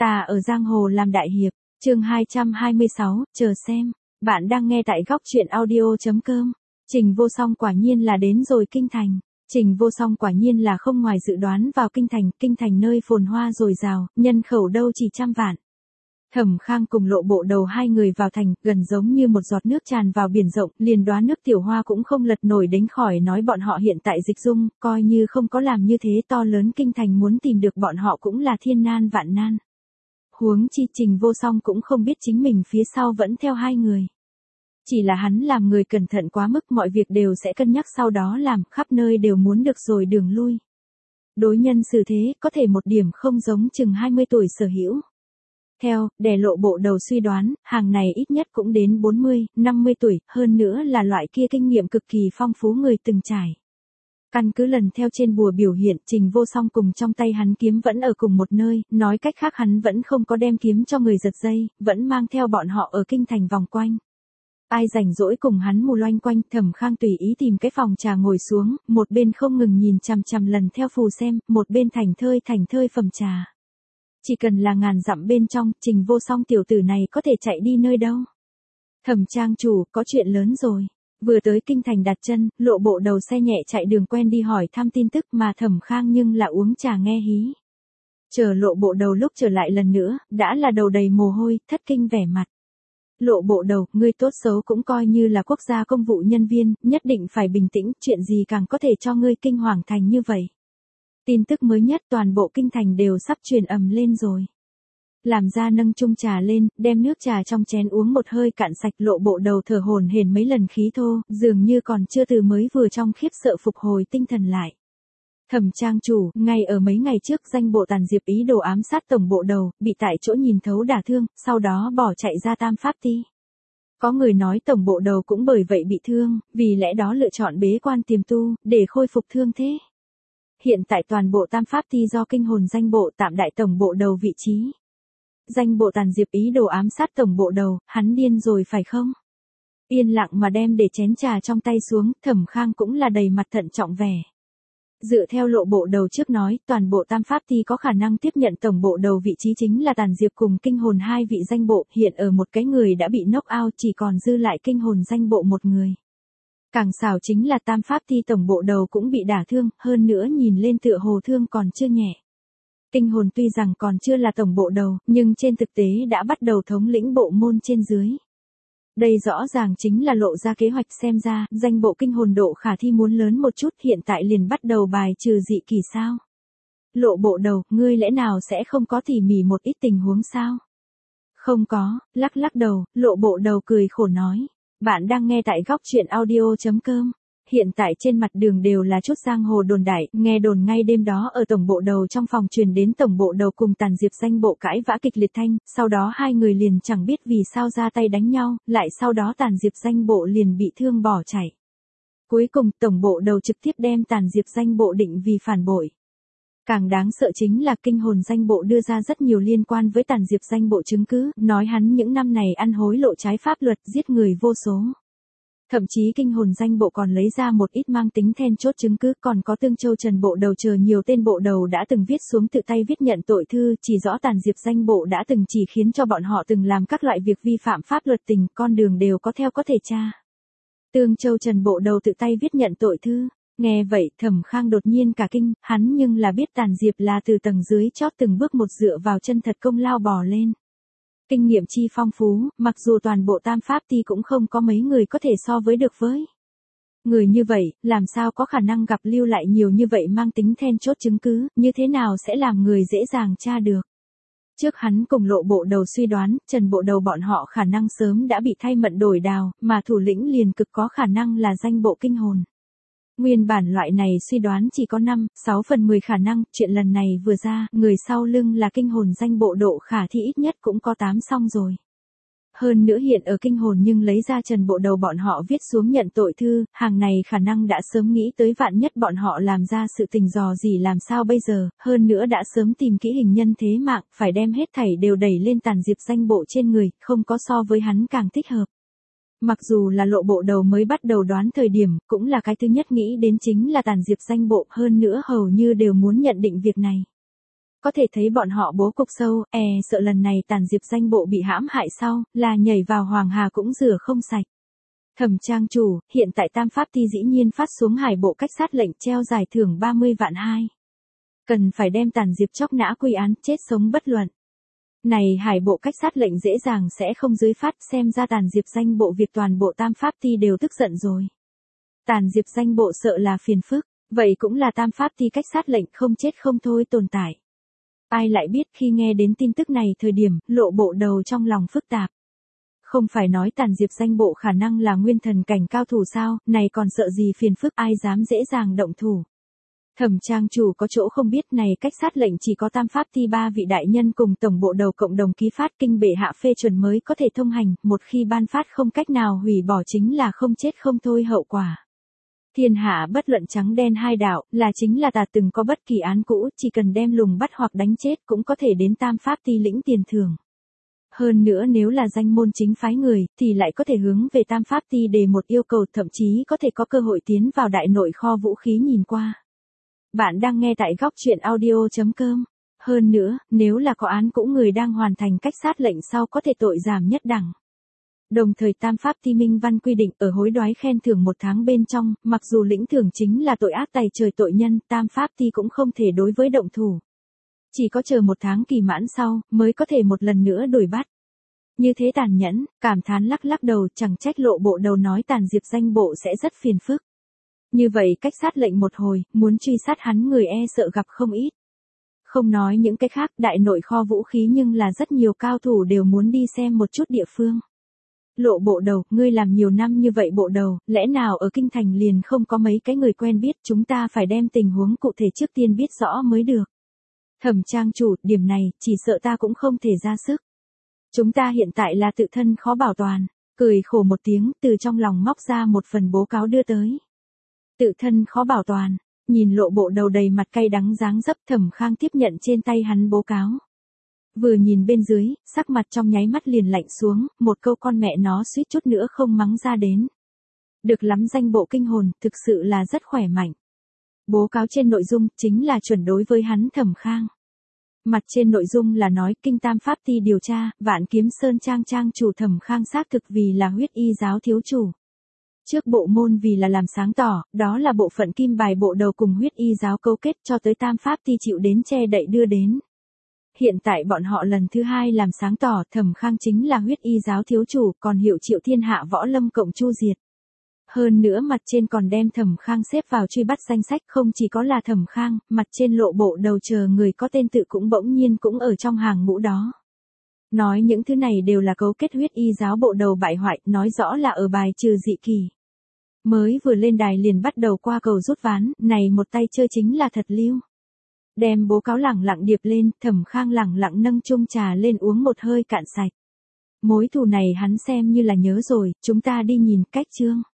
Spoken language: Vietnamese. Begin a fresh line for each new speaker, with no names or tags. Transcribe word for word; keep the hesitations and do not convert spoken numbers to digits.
Ta ở giang hồ làm đại hiệp, chương hai trăm hai mươi sáu, chờ xem. Bạn đang nghe tại góc truyện audio chấm com. Trình Vô Song quả nhiên là đến rồi kinh thành. Trình Vô Song quả nhiên là không ngoài dự đoán vào kinh thành, kinh thành nơi phồn hoa dồi dào, nhân khẩu đâu chỉ trăm vạn. Thẩm Khang cùng Lộ Bộ Đầu hai người vào thành, gần giống như một giọt nước tràn vào biển rộng, liền đóa nước tiểu hoa cũng không lật nổi đến khỏi nói bọn họ hiện tại dịch dung, coi như không có làm như thế to lớn kinh thành muốn tìm được bọn họ cũng là thiên nan vạn nan. Huống chi Trình Vô Song cũng không biết chính mình phía sau vẫn theo hai người. Chỉ là hắn làm người cẩn thận quá mức, mọi việc đều sẽ cân nhắc sau đó làm, khắp nơi đều muốn được rồi đường lui. Đối nhân xử thế, có thể một điểm không giống chừng hai mươi tuổi sở hữu. Theo, để Lộ Bộ Đầu suy đoán, hàng này ít nhất cũng đến bốn mươi, năm mươi tuổi, hơn nữa là loại kia kinh nghiệm cực kỳ phong phú người từng trải. Căn cứ lần theo trên bùa biểu hiện, Trình Vô Song cùng trong tay hắn kiếm vẫn ở cùng một nơi, nói cách khác hắn vẫn không có đem kiếm cho người giật dây, vẫn mang theo bọn họ ở kinh thành vòng quanh. Ai rảnh rỗi cùng hắn mù loanh quanh, Thẩm Khang tùy ý tìm cái phòng trà ngồi xuống, một bên không ngừng nhìn chằm chằm lần theo phù xem, một bên thành thơi thành thơi phẩm trà. Chỉ cần là ngàn dặm bên trong, Trình Vô Song tiểu tử này có thể chạy đi nơi đâu. Thẩm trang chủ, có chuyện lớn rồi. Vừa tới kinh thành đặt chân, Lộ Bộ Đầu xe nhẹ chạy đường quen đi hỏi thăm tin tức mà Thẩm Khang nhưng là uống trà nghe hí. Chờ Lộ Bộ Đầu lúc trở lại lần nữa, đã là đầu đầy mồ hôi, thất kinh vẻ mặt. Lộ Bộ Đầu, ngươi tốt xấu cũng coi như là quốc gia công vụ nhân viên, nhất định phải bình tĩnh, chuyện gì càng có thể cho ngươi kinh hoàng thành như vậy. Tin tức mới nhất toàn bộ kinh thành đều sắp truyền ầm lên rồi. Làm ra nâng chung trà lên, đem nước trà trong chén uống một hơi cạn sạch. Lộ Bộ Đầu thở hổn hển mấy lần khí thô, dường như còn chưa từ mới vừa trong khiếp sợ phục hồi tinh thần lại. Thẩm trang chủ, ngay ở mấy ngày trước danh bộ Tàn Diệp ý đồ ám sát Tổng Bộ Đầu, bị tại chỗ nhìn thấu đả thương, sau đó bỏ chạy ra Tam Pháp Ti. Có người nói Tổng Bộ Đầu cũng bởi vậy bị thương, vì lẽ đó lựa chọn bế quan tiềm tu, để khôi phục thương thế. Hiện tại toàn bộ Tam Pháp Ti do kinh hồn danh bộ tạm đại Tổng Bộ Đầu vị trí. Danh bộ Tàn Diệp ý đồ ám sát Tổng Bộ Đầu, hắn điên rồi phải không? Yên lặng mà đem để chén trà trong tay xuống, Thẩm Khang cũng là đầy mặt thận trọng vẻ. Dựa theo Lộ Bộ Đầu trước nói, toàn bộ Tam Pháp Ti có khả năng tiếp nhận Tổng Bộ Đầu vị trí chính là Tàn Diệp cùng kinh hồn hai vị danh bộ, hiện ở một cái người đã bị knock out, chỉ còn dư lại kinh hồn danh bộ một người. Càng xảo chính là Tam Pháp Ti Tổng Bộ Đầu cũng bị đả thương, hơn nữa nhìn lên tựa hồ thương còn chưa nhẹ. Kinh hồn tuy rằng còn chưa là Tổng Bộ Đầu, nhưng trên thực tế đã bắt đầu thống lĩnh bộ môn trên dưới. Đây rõ ràng chính là lộ ra kế hoạch, xem ra, danh bộ kinh hồn độ khả thi muốn lớn một chút, hiện tại liền bắt đầu bài trừ dị kỳ sao. Lộ Bộ Đầu, ngươi lẽ nào sẽ không có tỉ mỉ một ít tình huống sao? Không có, lắc lắc đầu, Lộ Bộ Đầu cười khổ nói. Bạn đang nghe tại góc truyện audio chấm com. Hiện tại trên mặt đường đều là chút giang hồ đồn đại, nghe đồn ngay đêm đó ở Tổng Bộ Đầu trong phòng truyền đến Tổng Bộ Đầu cùng Tàn Diệp danh bộ cãi vã kịch liệt thanh, sau đó hai người liền chẳng biết vì sao ra tay đánh nhau, lại sau đó Tàn Diệp danh bộ liền bị thương bỏ chạy. Cuối cùng Tổng Bộ Đầu trực tiếp đem Tàn Diệp danh bộ định vì phản bội. Càng đáng sợ chính là kinh hồn danh bộ đưa ra rất nhiều liên quan với Tàn Diệp danh bộ chứng cứ, nói hắn những năm này ăn hối lộ trái pháp luật, giết người vô số. Thậm chí kinh hồn danh bộ còn lấy ra một ít mang tính then chốt chứng cứ, còn có Tương Châu Trần Bộ Đầu chờ nhiều tên bộ đầu đã từng viết xuống tự tay viết nhận tội thư, chỉ rõ Tàn Diệp danh bộ đã từng chỉ khiến cho bọn họ từng làm các loại việc vi phạm pháp luật tình, con đường đều có theo có thể tra. Tương Châu Trần Bộ Đầu tự tay viết nhận tội thư, nghe vậy Thẩm Khang đột nhiên cả kinh, hắn nhưng là biết Tàn Diệp là từ tầng dưới chót từng bước một dựa vào chân thật công lao bò lên. Kinh nghiệm chi phong phú, mặc dù toàn bộ Tam Pháp Ti cũng không có mấy người có thể so với được với. Người như vậy, làm sao có khả năng gặp lưu lại nhiều như vậy mang tính then chốt chứng cứ, như thế nào sẽ làm người dễ dàng tra được. Trước hắn cùng Lộ Bộ Đầu suy đoán, Trần Bộ Đầu bọn họ khả năng sớm đã bị thay mận đổi đào, mà thủ lĩnh liền cực có khả năng là danh bộ kinh hồn. Nguyên bản loại này suy đoán chỉ có năm, sáu phần mười khả năng, chuyện lần này vừa ra, người sau lưng là kinh hồn danh bộ độ khả thi ít nhất cũng có tám xong rồi. Hơn nữa hiện ở kinh hồn nhưng lấy ra Trần Bộ Đầu bọn họ viết xuống nhận tội thư, hàng này khả năng đã sớm nghĩ tới vạn nhất bọn họ làm ra sự tình dò gì làm sao bây giờ, hơn nữa đã sớm tìm kỹ hình nhân thế mạng, phải đem hết thảy đều đẩy lên Tàn Diệp danh bộ trên người, không có so với hắn càng thích hợp. Mặc dù là Lộ Bộ Đầu mới bắt đầu đoán thời điểm, cũng là cái thứ nhất nghĩ đến chính là Tàn Diệp danh bộ, hơn nữa hầu như đều muốn nhận định việc này. Có thể thấy bọn họ bố cục sâu, e sợ lần này Tàn Diệp danh bộ bị hãm hại sau, là nhảy vào Hoàng Hà cũng rửa không sạch. Thẩm trang chủ, hiện tại Tam Pháp Ti dĩ nhiên phát xuống hải bộ cách sát lệnh treo giải thưởng ba mươi vạn hai. Cần phải đem Tàn Diệp chóc nã quy án, chết sống bất luận. Này hải bộ cách sát lệnh dễ dàng sẽ không dưới phát, xem ra Tàn Diệp danh bộ việc toàn bộ Tam Pháp Ti đều tức giận rồi. Tàn Diệp danh bộ sợ là phiền phức, vậy cũng là Tam Pháp Ti cách sát lệnh không chết không thôi tồn tại. Ai lại biết khi nghe đến tin tức này thời điểm, Lộ Bộ Đầu trong lòng phức tạp. Không phải nói Tàn Diệp danh bộ khả năng là nguyên thần cảnh cao thủ sao, này còn sợ gì phiền phức, ai dám dễ dàng động thủ. Thẩm trang chủ có chỗ không biết, này cách sát lệnh chỉ có Tam Pháp Ti ba vị đại nhân cùng tổng bộ đầu cộng đồng ký phát, kinh bệ hạ phê chuẩn mới có thể thông hành, một khi ban phát không cách nào hủy bỏ chính là không chết không thôi hậu quả. Thiên hạ bất luận trắng đen hai đạo, là chính là ta từng có bất kỳ án cũ, chỉ cần đem lùng bắt hoặc đánh chết cũng có thể đến Tam Pháp Ti lĩnh tiền thưởng. Hơn nữa nếu là danh môn chính phái người, thì lại có thể hướng về Tam Pháp Ti đề một yêu cầu, thậm chí có thể có cơ hội tiến vào đại nội kho vũ khí nhìn qua. Bạn đang nghe tại góc truyện audio chấm com. Hơn nữa, nếu là có án cũ người đang hoàn thành cách sát lệnh sau có thể tội giảm nhất đẳng. Đồng thời Tam Pháp Ti minh văn quy định ở hối đoái khen thưởng một tháng bên trong, mặc dù lĩnh thưởng chính là tội ác tày trời tội nhân, Tam Pháp Ti cũng không thể đối với động thủ. Chỉ có chờ một tháng kỳ mãn sau, mới có thể một lần nữa đuổi bắt. Như thế tàn nhẫn, cảm thán lắc lắc đầu, chẳng trách Lộ Bộ Đầu nói Tàn Diệp danh bộ sẽ rất phiền phức. Như vậy cách sát lệnh một hồi, muốn truy sát hắn người e sợ gặp không ít. Không nói những cái khác, đại nội kho vũ khí nhưng là rất nhiều cao thủ đều muốn đi xem một chút địa phương. Lộ Bộ Đầu, ngươi làm nhiều năm như vậy Bộ Đầu, lẽ nào ở kinh thành liền không có mấy cái người quen biết, chúng ta phải đem tình huống cụ thể trước tiên biết rõ mới được. Thẩm trang chủ, điểm này, chỉ sợ ta cũng không thể ra sức. Chúng ta hiện tại là tự thân khó bảo toàn, cười khổ một tiếng, từ trong lòng móc ra một phần bố cáo đưa tới. Tự thân khó bảo toàn, nhìn Lộ Bộ Đầu đầy mặt cay đắng dáng dấp, Thẩm Khang tiếp nhận trên tay hắn bố cáo. Vừa nhìn bên dưới, sắc mặt trong nháy mắt liền lạnh xuống, một câu con mẹ nó suýt chút nữa không mắng ra đến. Được lắm danh bộ kinh hồn, thực sự là rất khỏe mạnh. Bố cáo trên nội dung chính là chuẩn đối với hắn Thẩm Khang. Mặt trên nội dung là nói kinh Tam Pháp Ti điều tra, Vạn Kiếm Sơn trang trang chủ Thẩm Khang xác thực vì là huyết y giáo thiếu chủ. Trước bộ môn vì là làm sáng tỏ, đó là bộ phận kim bài bộ đầu cùng huyết y giáo cấu kết cho tới Tam Pháp Ti chịu đến che đậy đưa đến. Hiện tại bọn họ lần thứ hai làm sáng tỏ, Thẩm Khang chính là huyết y giáo thiếu chủ, còn hiệu triệu thiên hạ võ lâm cộng chu diệt. Hơn nữa mặt trên còn đem Thẩm Khang xếp vào truy bắt danh sách, không chỉ có là Thẩm Khang, mặt trên Lộ Bộ Đầu chờ người có tên tự cũng bỗng nhiên cũng ở trong hàng ngũ đó. Nói những thứ này đều là cấu kết huyết y giáo bộ đầu bại hoại, nói rõ là ở bài trừ dị kỳ. Mới vừa lên đài liền bắt đầu qua cầu rút ván, này một tay chơi chính là thật lưu. Đem bố cáo lẳng lặng điệp lên, Thẩm Khang lẳng lặng nâng chung trà lên uống một hơi cạn sạch. Mối thù này hắn xem như là nhớ rồi, chúng ta đi nhìn cách chương.